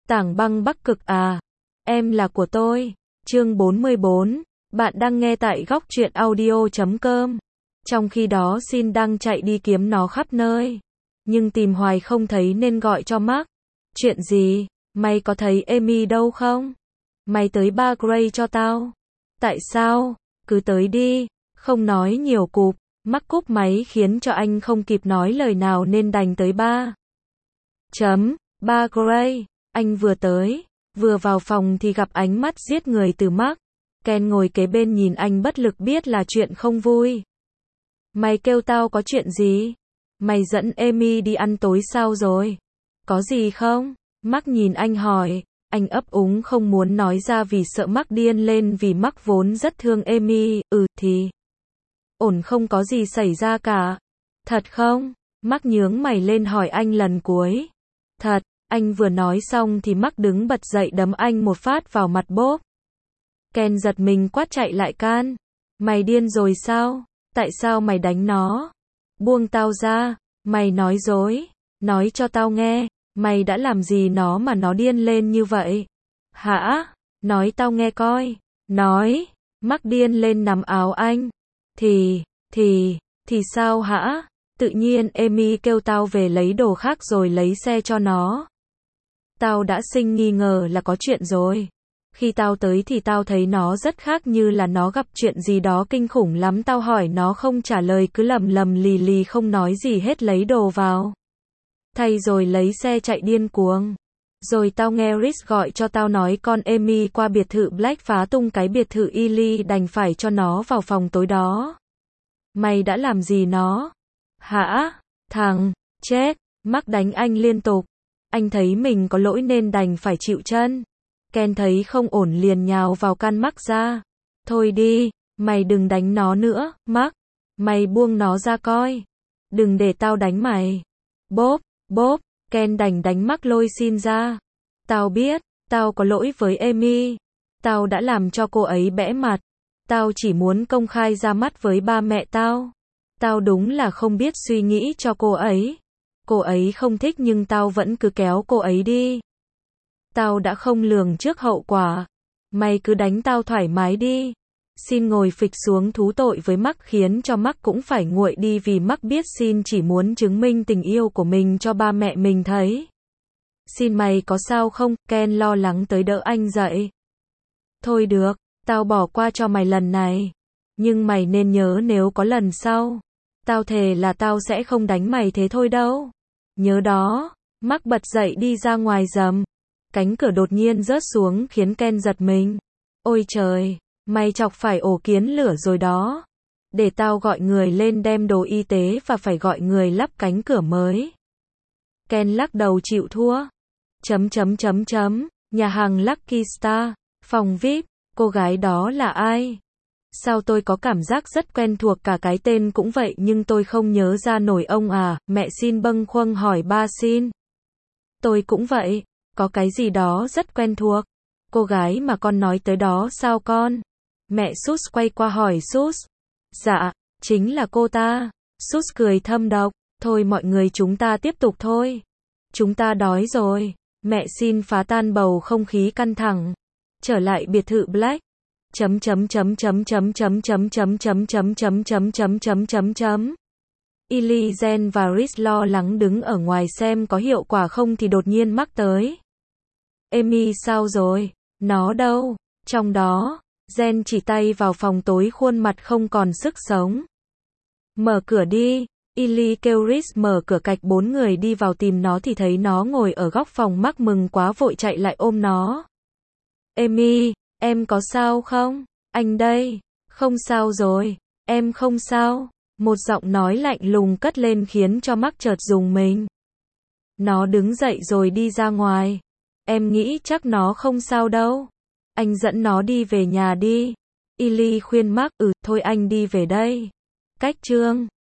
Tảng băng Bắc Cực à? Em là của tôi. Chương 44. Bạn đang nghe tại góc truyện audio.com. Trong khi đó Sin đang chạy đi kiếm nó khắp nơi. Nhưng tìm hoài không thấy nên gọi cho Mark. Chuyện gì? Mày có thấy Amy đâu không? Mày tới Bar Grey cho tao. Tại sao? Cứ tới đi. Không nói nhiều cụp. Mark cúp máy khiến cho anh không kịp nói lời nào nên đành tới Bar Grey. Anh vừa tới, vừa vào phòng thì gặp ánh mắt giết người từ Mark. Ken ngồi kế bên nhìn anh bất lực biết là chuyện không vui. Mày kêu tao có chuyện gì? Mày dẫn Amy đi ăn tối sao rồi? Có gì không? Mark nhìn anh hỏi. Anh ấp úng không muốn nói ra vì sợ Mark điên lên vì Mark vốn rất thương Amy. Thì ổn, không có gì xảy ra cả. Thật không? Mark nhướng mày lên hỏi anh lần cuối. Thật. Anh vừa nói xong thì Mark đứng bật dậy đấm anh một phát vào mặt bốp. Ken giật mình quát chạy lại can. Mày điên rồi sao? Tại sao mày đánh nó? Buông tao ra. Mày nói dối. Nói cho tao nghe. Mày đã làm gì nó mà nó điên lên như vậy? Hả? Nói tao nghe coi. Nói. Mark điên lên nắm áo anh. Thì sao hả? Tự nhiên Amy kêu tao về lấy đồ khác rồi lấy xe cho nó. Tao đã sinh nghi ngờ là có chuyện rồi. Khi tao tới thì tao thấy nó rất khác, như là nó gặp chuyện gì đó kinh khủng lắm. Tao hỏi nó không trả lời, cứ lầm lầm lì lì không nói gì hết, lấy đồ vào thay rồi lấy xe chạy điên cuồng. Rồi tao nghe Rhys gọi cho tao nói con Amy qua biệt thự Black phá tung cái biệt thự Ely, đành phải cho nó vào phòng tối đó. Mày đã làm gì nó? Hả? Thằng chết. Mark đánh anh liên tục. Anh thấy mình có lỗi nên đành phải chịu chân. Ken thấy không ổn liền nhào vào can Mark ra. Thôi đi, mày đừng đánh nó nữa, Mark. Mày buông nó ra coi. Đừng để tao đánh mày. Bốp, Ken đành đánh Mark lôi Sin ra. Tao biết, tao có lỗi với Amy. Tao đã làm cho cô ấy bẽ mặt. Tao chỉ muốn công khai ra mắt với ba mẹ tao. Tao đúng là không biết suy nghĩ cho cô ấy. Cô ấy không thích nhưng tao vẫn cứ kéo cô ấy đi. Tao đã không lường trước hậu quả. Mày cứ đánh tao thoải mái đi. Sin ngồi phịch xuống thú tội với Mark khiến cho Mark cũng phải nguội đi vì Mark biết Sin chỉ muốn chứng minh tình yêu của mình cho ba mẹ mình thấy. Sin mày có sao không? Ken lo lắng tới đỡ anh dậy. Thôi được, tao bỏ qua cho mày lần này. Nhưng mày nên nhớ nếu có lần sau. Tao thề là tao sẽ không đánh mày thế thôi đâu. Nhớ đó. Mark bật dậy đi ra ngoài rầm. Cánh cửa đột nhiên rớt xuống khiến Ken giật mình. Ôi trời, mày chọc phải ổ kiến lửa rồi đó. Để tao gọi người lên đem đồ y tế và phải gọi người lắp cánh cửa mới. Ken lắc đầu chịu thua. Nhà hàng Lucky Star, phòng VIP, cô gái đó là ai? Sao tôi có cảm giác rất quen thuộc, cả cái tên cũng vậy nhưng tôi không nhớ ra nổi ông à, mẹ Sin bâng khuâng hỏi ba Sin. Tôi cũng vậy, có cái gì đó rất quen thuộc. Cô gái mà con nói tới đó sao con? Mẹ Sus quay qua hỏi Sus. Dạ, chính là cô ta. Sus cười thâm độc. Thôi mọi người chúng ta tiếp tục thôi. Chúng ta đói rồi. Mẹ Sin phá tan bầu không khí căng thẳng. Trở lại biệt thự Black. Ely, Jen và Rhys lo lắng đứng ở ngoài xem có hiệu quả không thì đột nhiên Mark tới. Amy sao rồi? Nó đâu? Trong đó, Jen chỉ tay vào phòng tối, khuôn mặt không còn sức sống. Mở cửa đi. Ely kêu Rhys mở cửa cạch. 4 người đi vào tìm nó thì thấy nó ngồi ở góc phòng. Mark mừng quá vội chạy lại ôm nó. Amy, em có sao không? Anh đây. Không sao rồi. Em không sao. Một giọng nói lạnh lùng cất lên khiến cho Mark chợt rùng mình. Nó đứng dậy rồi đi ra ngoài. Em nghĩ chắc nó không sao đâu. Anh dẫn nó đi về nhà đi. Ely khuyên Mark. Thôi anh đi về đây. Cách chương